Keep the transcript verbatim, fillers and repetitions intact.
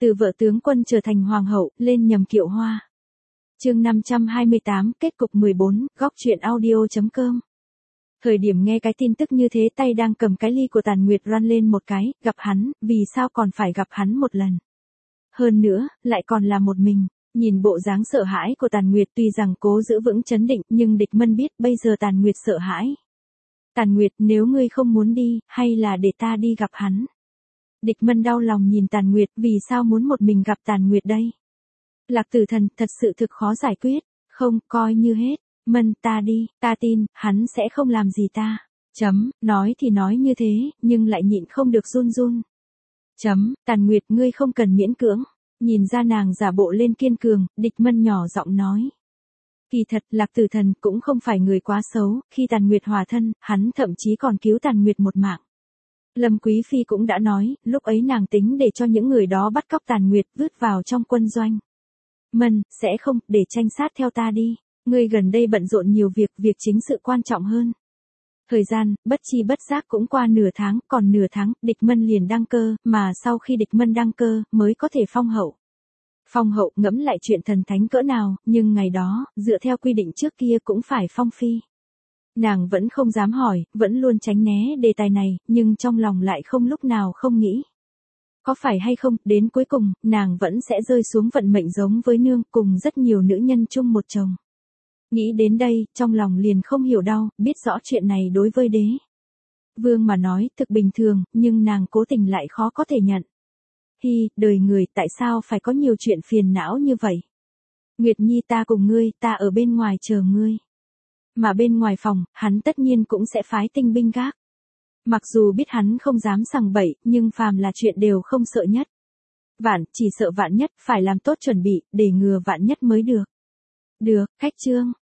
Từ vợ tướng quân trở thành hoàng hậu, lên nhầm kiệu hoa. Chương năm trăm hai mươi tám, kết cục mười bốn, góc truyện audio chấm com. Thời điểm nghe cái tin tức như thế, tay đang cầm cái ly của Tàn Nguyệt run lên một cái, gặp hắn, vì sao còn phải gặp hắn một lần. Hơn nữa, lại còn là một mình. Nhìn bộ dáng sợ hãi của Tàn Nguyệt, tuy rằng cố giữ vững chấn định, nhưng Địch Mân biết bây giờ Tàn Nguyệt sợ hãi. Tàn Nguyệt, nếu ngươi không muốn đi, hay là để ta đi gặp hắn. Địch Mân đau lòng nhìn Tàn Nguyệt, vì sao muốn một mình gặp Tàn Nguyệt đây? Lạc Tử Thần, thật sự thực khó giải quyết. Không, coi như hết. Mân, ta đi, ta tin, hắn sẽ không làm gì ta. Chấm, nói thì nói như thế, nhưng lại nhịn không được run run. Chấm, Tàn Nguyệt, ngươi không cần miễn cưỡng. Nhìn ra nàng giả bộ lên kiên cường, Địch Mân nhỏ giọng nói. Kỳ thật, Lạc Tử Thần cũng không phải người quá xấu, khi Tàn Nguyệt hòa thân, hắn thậm chí còn cứu Tàn Nguyệt một mạng. Lâm Quý Phi cũng đã nói, lúc ấy nàng tính để cho những người đó bắt cóc Tàn Nguyệt vứt vào trong quân doanh. Mân, sẽ không, để tranh sát theo ta đi. Ngươi gần đây bận rộn nhiều việc, việc chính sự quan trọng hơn. Thời gian, bất chi bất giác cũng qua nửa tháng, còn nửa tháng, Địch Mân liền đăng cơ, mà sau khi Địch Mân đăng cơ, mới có thể phong hậu. Phong hậu, ngẫm lại chuyện thần thánh cỡ nào, nhưng ngày đó, dựa theo quy định trước kia cũng phải phong phi. Nàng vẫn không dám hỏi, vẫn luôn tránh né đề tài này, nhưng trong lòng lại không lúc nào không nghĩ. Có phải hay không, đến cuối cùng, nàng vẫn sẽ rơi xuống vận mệnh giống với nương, cùng rất nhiều nữ nhân chung một chồng. Nghĩ đến đây, trong lòng liền không hiểu đau, biết rõ chuyện này đối với đế vương mà nói, thực bình thường, nhưng nàng cố tình lại khó có thể nhận. Hi, đời người, tại sao phải có nhiều chuyện phiền não như vậy? Nguyệt Nhi, ta cùng ngươi, ta ở bên ngoài chờ ngươi. Mà bên ngoài phòng, hắn tất nhiên cũng sẽ phái tinh binh gác. Mặc dù biết hắn không dám sằng bậy, nhưng phàm là chuyện đều không sợ nhất. Vạn, chỉ sợ vạn nhất, phải làm tốt chuẩn bị, để ngừa vạn nhất mới được. Được, khách trương.